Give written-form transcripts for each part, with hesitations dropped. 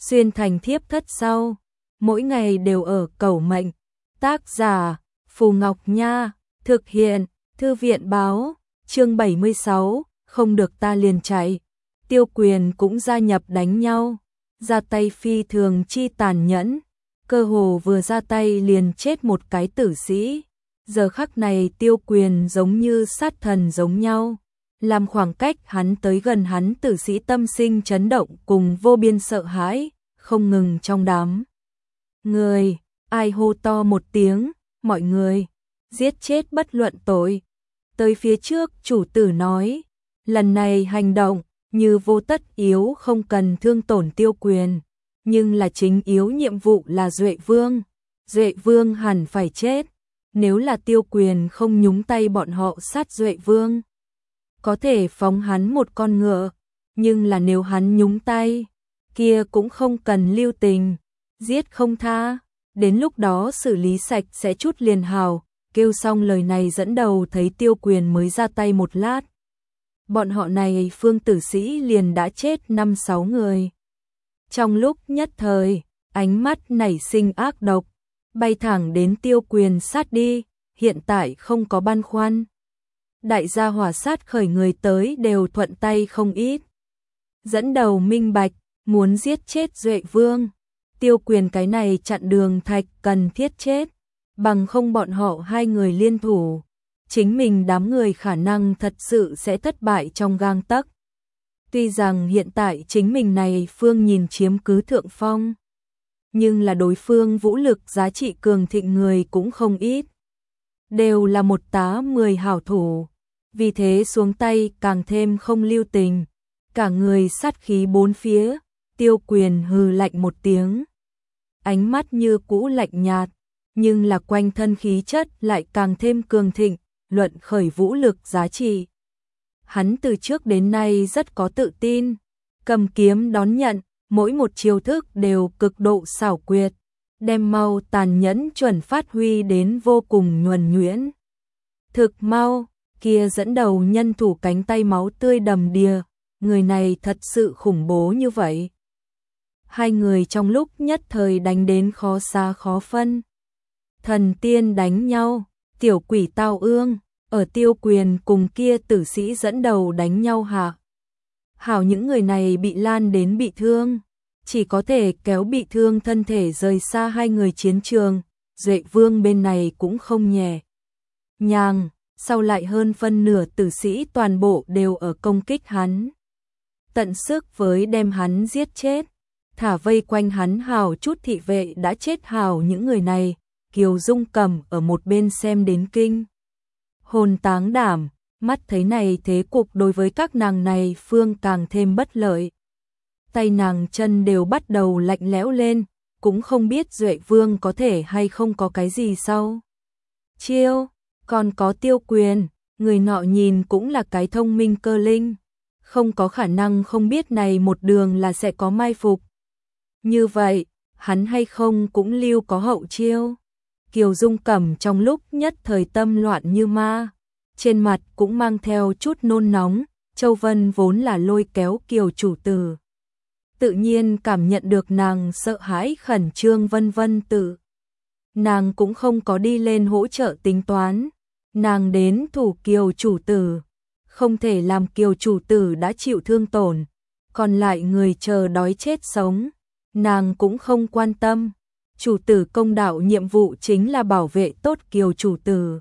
xuyên thành thiếp thất sau, mỗi ngày đều ở cầu mệnh. Tác giả Phù Ngọc Nha, thực hiện Thư viện báo, chương 76, không được ta liền chạy. Tiêu Quyền cũng gia nhập đánh nhau, ra tay phi thường chi tàn nhẫn, cơ hồ vừa ra tay liền chết một cái tử sĩ. Giờ khắc này Tiêu Quyền giống như sát thần giống nhau, làm khoảng cách hắn tới gần hắn tử sĩ tâm sinh chấn động cùng vô biên sợ hãi, không ngừng trong đám người, ai hô to một tiếng, mọi người, giết chết bất luận tội. Tới phía trước chủ tử nói, lần này hành động, như vô tất yếu không cần thương tổn Tiêu Quyền, nhưng là chính yếu nhiệm vụ là Duệ Vương. Duệ Vương hẳn phải chết, nếu là Tiêu Quyền không nhúng tay bọn họ sát Duệ Vương, có thể phóng hắn một con ngựa, nhưng là nếu hắn nhúng tay, kia cũng không cần lưu tình, giết không tha, đến lúc đó xử lý sạch sẽ chút liền hào. Kêu xong lời này dẫn đầu thấy Tiêu Quyền mới ra tay một lát. Bọn họ này phương tử sĩ liền đã chết 5-6 người. Trong lúc nhất thời, ánh mắt nảy sinh ác độc, bay thẳng đến Tiêu Quyền sát đi, hiện tại không có băn khoăn. Đại gia hỏa sát khởi người tới đều thuận tay không ít. Dẫn đầu minh bạch, muốn giết chết Duệ Vương. Tiêu Quyền cái này chặn đường thạch cần thiết chết, bằng không bọn họ hai người liên thủ, chính mình đám người khả năng thật sự sẽ thất bại trong gang tấc. Tuy rằng hiện tại chính mình này phương nhìn chiếm cứ thượng phong, nhưng là đối phương vũ lực giá trị cường thịnh người cũng không ít, đều là 1-10 hảo thủ, vì thế xuống tay càng thêm không lưu tình, cả người sát khí bốn phía. Tiêu Quyền hừ lạnh một tiếng, ánh mắt như cũ lạnh nhạt, nhưng là quanh thân khí chất lại càng thêm cường thịnh, luận khởi vũ lực giá trị. Hắn từ trước đến nay rất có tự tin, cầm kiếm đón nhận, mỗi một chiêu thức đều cực độ xảo quyệt, đem mau tàn nhẫn chuẩn phát huy đến vô cùng nhuần nhuyễn. Thực mau, kia dẫn đầu nhân thủ cánh tay máu tươi đầm đìa, người này thật sự khủng bố như vậy. Hai người trong lúc nhất thời đánh đến khó xa khó phân. Thần tiên đánh nhau, tiểu quỷ tao ương, ở Tiêu Quyền cùng kia tử sĩ dẫn đầu đánh nhau hạ. Hảo những người này bị lan đến bị thương, chỉ có thể kéo bị thương thân thể rời xa hai người chiến trường. Duệ Vương bên này cũng không nhẹ nhàng, sau lại hơn phân nửa tử sĩ toàn bộ đều ở công kích hắn. Tận sức với đem hắn giết chết, thả vây quanh hắn hào chút thị vệ đã chết hào những người này. Kiều Dung Cầm ở một bên xem đến kinh hồn táng đảm, mắt thấy này thế cục đối với các nàng này phương càng thêm bất lợi. Tay nàng chân đều bắt đầu lạnh lẽo lên, cũng không biết Duệ Vương có thể hay không có cái gì sau chiêu. Còn có Tiêu Quyền, người nọ nhìn cũng là cái thông minh cơ linh, không có khả năng không biết này một đường là sẽ có mai phục. Như vậy, hắn hay không cũng lưu có hậu chiêu. Kiều Dung Cẩm trong lúc nhất thời tâm loạn như ma, trên mặt cũng mang theo chút nôn nóng. Châu Vân vốn là lôi kéo Kiều chủ tử, tự nhiên cảm nhận được nàng sợ hãi khẩn trương vân tự. Nàng cũng không có đi lên hỗ trợ tính toán, nàng đến thủ Kiều chủ tử, không thể làm Kiều chủ tử đã chịu thương tổn, còn lại người chờ đói chết sống, nàng cũng không quan tâm. Chủ tử công đạo nhiệm vụ chính là bảo vệ tốt Kiều chủ tử.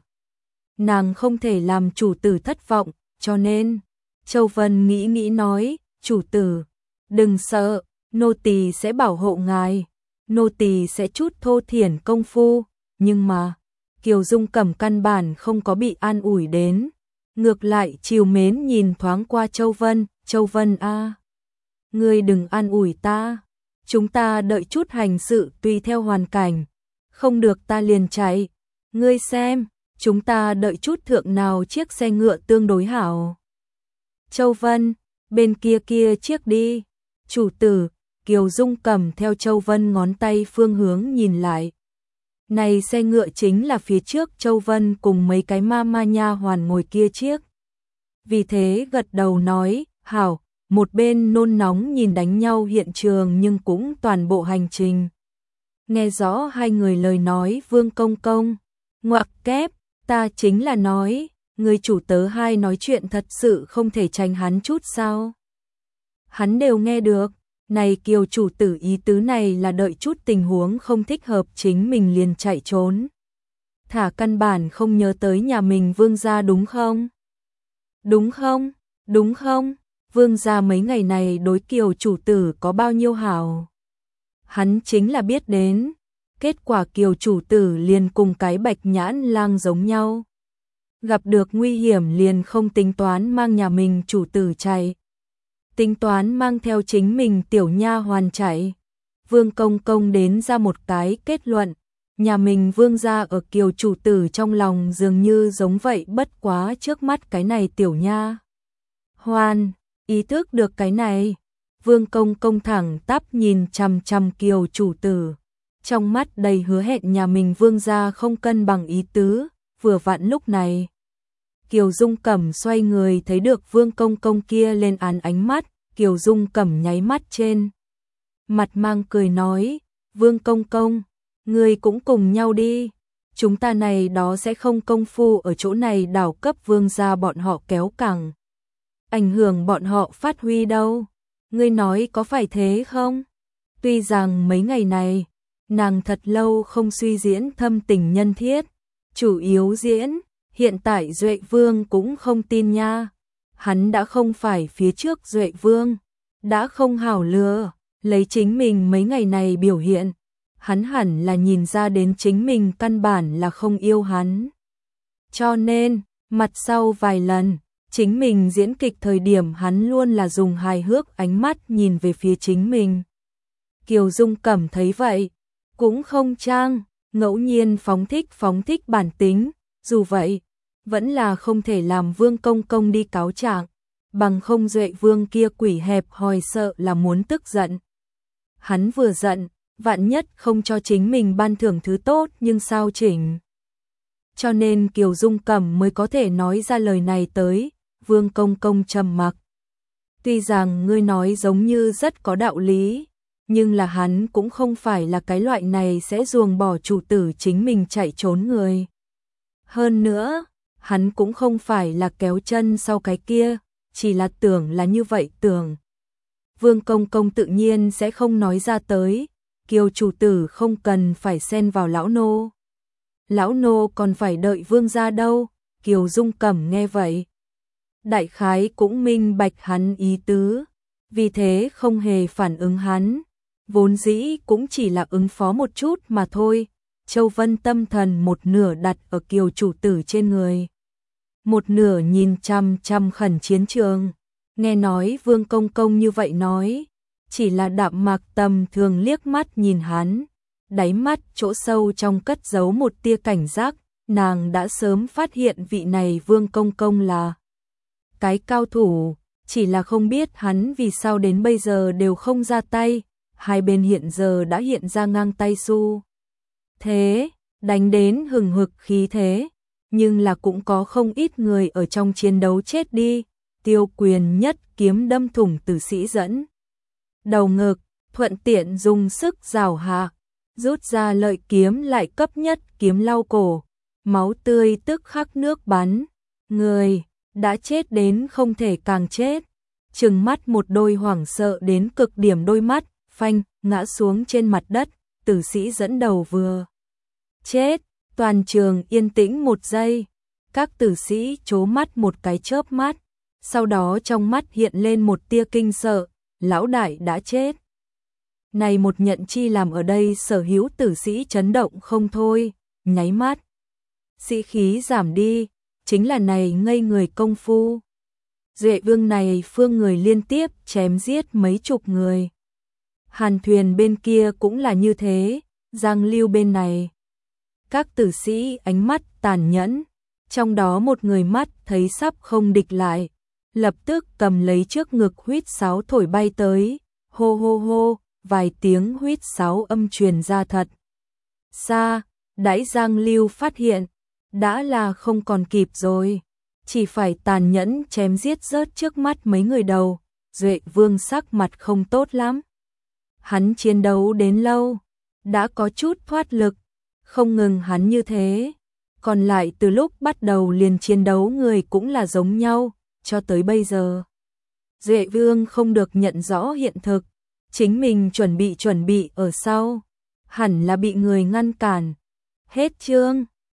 Nàng không thể làm chủ tử thất vọng, cho nên Châu Vân nghĩ nói, chủ tử, đừng sợ, nô tỳ sẽ bảo hộ ngài, nô tỳ sẽ chút thô thiển công phu, nhưng mà Kiều Dung Cẩm căn bản không có bị an ủi đến, ngược lại trìu mến nhìn thoáng qua Châu Vân a, ngươi đừng an ủi ta. Chúng ta đợi chút hành sự tùy theo hoàn cảnh, không được ta liền chạy. Ngươi xem, chúng ta đợi chút thượng nào chiếc xe ngựa tương đối hảo. Châu Vân, bên kia chiếc đi. Chủ tử, Kiều Dung Cẩm theo Châu Vân ngón tay phương hướng nhìn lại. Này xe ngựa chính là phía trước Châu Vân cùng mấy cái ma nha hoàn ngồi kia chiếc. Vì thế gật đầu nói, hảo, một bên nôn nóng nhìn đánh nhau hiện trường nhưng cũng toàn bộ hành trình. Nghe rõ hai người lời nói Vương Công Công, ngoặc kép, ta chính là nói, người chủ tớ hai nói chuyện thật sự không thể tránh hắn chút sao. Hắn đều nghe được, này Kiều chủ tử ý tứ này là đợi chút tình huống không thích hợp chính mình liền chạy trốn. Thả căn bản không nhớ tới nhà mình Vương gia đúng không? Đúng không? Đúng không? Vương gia mấy ngày này đối Kiều chủ tử có bao nhiêu hảo. Hắn chính là biết đến, kết quả Kiều chủ tử liền cùng cái Bạch Nhãn Lang giống nhau. Gặp được nguy hiểm liền không tính toán mang nhà mình chủ tử chạy. Tính toán mang theo chính mình tiểu nha hoàn chạy. Vương Công Công đến ra một cái kết luận, nhà mình Vương gia ở Kiều chủ tử trong lòng dường như giống vậy, bất quá trước mắt cái này tiểu nha hoàn, ý thức được cái này. Vương Công Công thẳng tắp nhìn chằm chằm Kiều chủ tử, trong mắt đầy hứa hẹn nhà mình Vương gia không cân bằng ý tứ. Vừa vặn lúc này Kiều Dung Cẩm xoay người thấy được Vương Công Công kia lên án ánh mắt, Kiều Dung Cẩm nháy mắt trên mặt mang cười nói, Vương Công Công, ngươi cũng cùng nhau đi, chúng ta này đó sẽ không công phu ở chỗ này đảo cấp Vương gia bọn họ kéo cẳng, ảnh hưởng bọn họ phát huy đâu, ngươi nói có phải thế không? Tuy rằng mấy ngày này, nàng thật lâu không suy diễn thâm tình nhân thiết, chủ yếu diễn, hiện tại Duệ Vương cũng không tin nha. Hắn đã không phải phía trước Duệ Vương, đã không hảo lừa, lấy chính mình mấy ngày này biểu hiện, hắn hẳn là nhìn ra đến chính mình căn bản là không yêu hắn. Cho nên, mặt sau vài lần, chính mình diễn kịch thời điểm hắn luôn là dùng hài hước ánh mắt nhìn về phía chính mình. Kiều Dung Cẩm thấy vậy, cũng không trang, ngẫu nhiên phóng thích bản tính, dù vậy, vẫn là không thể làm Vương Công Công đi cáo trạng, bằng không Duệ Vương kia quỷ hẹp hòi sợ là muốn tức giận. Hắn vừa giận, vạn nhất không cho chính mình ban thưởng thứ tốt nhưng sao chỉnh. Cho nên Kiều Dung Cẩm mới có thể nói ra lời này tới. Vương Công Công trầm mặc. Tuy rằng ngươi nói giống như rất có đạo lý, nhưng là hắn cũng không phải là cái loại này sẽ ruồng bỏ chủ tử chính mình chạy trốn người. Hơn nữa, hắn cũng không phải là kéo chân sau cái kia, chỉ là tưởng là như vậy tưởng. Vương Công Công tự nhiên sẽ không nói ra tới, Kiều chủ tử không cần phải xen vào lão nô. Lão nô còn phải đợi Vương gia đâu. Kiều Dung Cẩm nghe vậy, đại khái cũng minh bạch hắn ý tứ, vì thế không hề phản ứng hắn, vốn dĩ cũng chỉ là ứng phó một chút mà thôi. Châu Vân tâm thần một nửa đặt ở Kiều chủ tử trên người, một nửa nhìn chăm chăm khẩn chiến trường. Nghe nói Vương Công Công như vậy nói, chỉ là đạm mạc tầm thường liếc mắt nhìn hắn, đáy mắt chỗ sâu trong cất giấu một tia cảnh giác. Nàng đã sớm phát hiện vị này Vương Công Công là cái cao thủ, chỉ là không biết hắn vì sao đến bây giờ đều không ra tay. Hai bên hiện giờ đã hiện ra ngang tay xu thế, đánh đến hừng hực khí thế, nhưng là cũng có không ít người ở trong chiến đấu chết đi. Tiêu Quyền nhất kiếm đâm thủng tử sĩ dẫn đầu ngực, thuận tiện dùng sức giảo hạ, rút ra lợi kiếm lại cấp nhất kiếm lau cổ, máu tươi tức khắc nước bắn, người đã chết đến không thể càng chết, trừng mắt một đôi hoảng sợ đến cực điểm đôi mắt, phanh, ngã xuống trên mặt đất. Tử sĩ dẫn đầu vừa chết, toàn trường yên tĩnh một giây, các tử sĩ trố mắt một cái chớp mắt, sau đó trong mắt hiện lên một tia kinh sợ, lão đại đã chết. Này một nhận chi làm ở đây sở hữu tử sĩ chấn động không thôi, nháy mắt sĩ khí giảm đi, chính là này ngây người công phu. Duệ Vương này phương người liên tiếp chém giết mấy chục người. Hàn Thuyền bên kia cũng là như thế, Giang Lưu bên này. Các tử sĩ ánh mắt tàn nhẫn, trong đó một người mắt thấy sắp không địch lại, lập tức cầm lấy trước ngực huýt sáo thổi bay tới, hô hô hô, vài tiếng huýt sáo âm truyền ra thật xa. Đãi Giang Lưu phát hiện, đã là không còn kịp rồi, chỉ phải tàn nhẫn chém giết rớt trước mắt mấy người đầu, Duệ Vương sắc mặt không tốt lắm. Hắn chiến đấu đến lâu, đã có chút thoát lực, không ngừng hắn như thế. Còn lại từ lúc bắt đầu liền chiến đấu người cũng là giống nhau, cho tới bây giờ. Duệ Vương không được nhận rõ hiện thực, chính mình chuẩn bị ở sau, hẳn là bị người ngăn cản. Hết chương.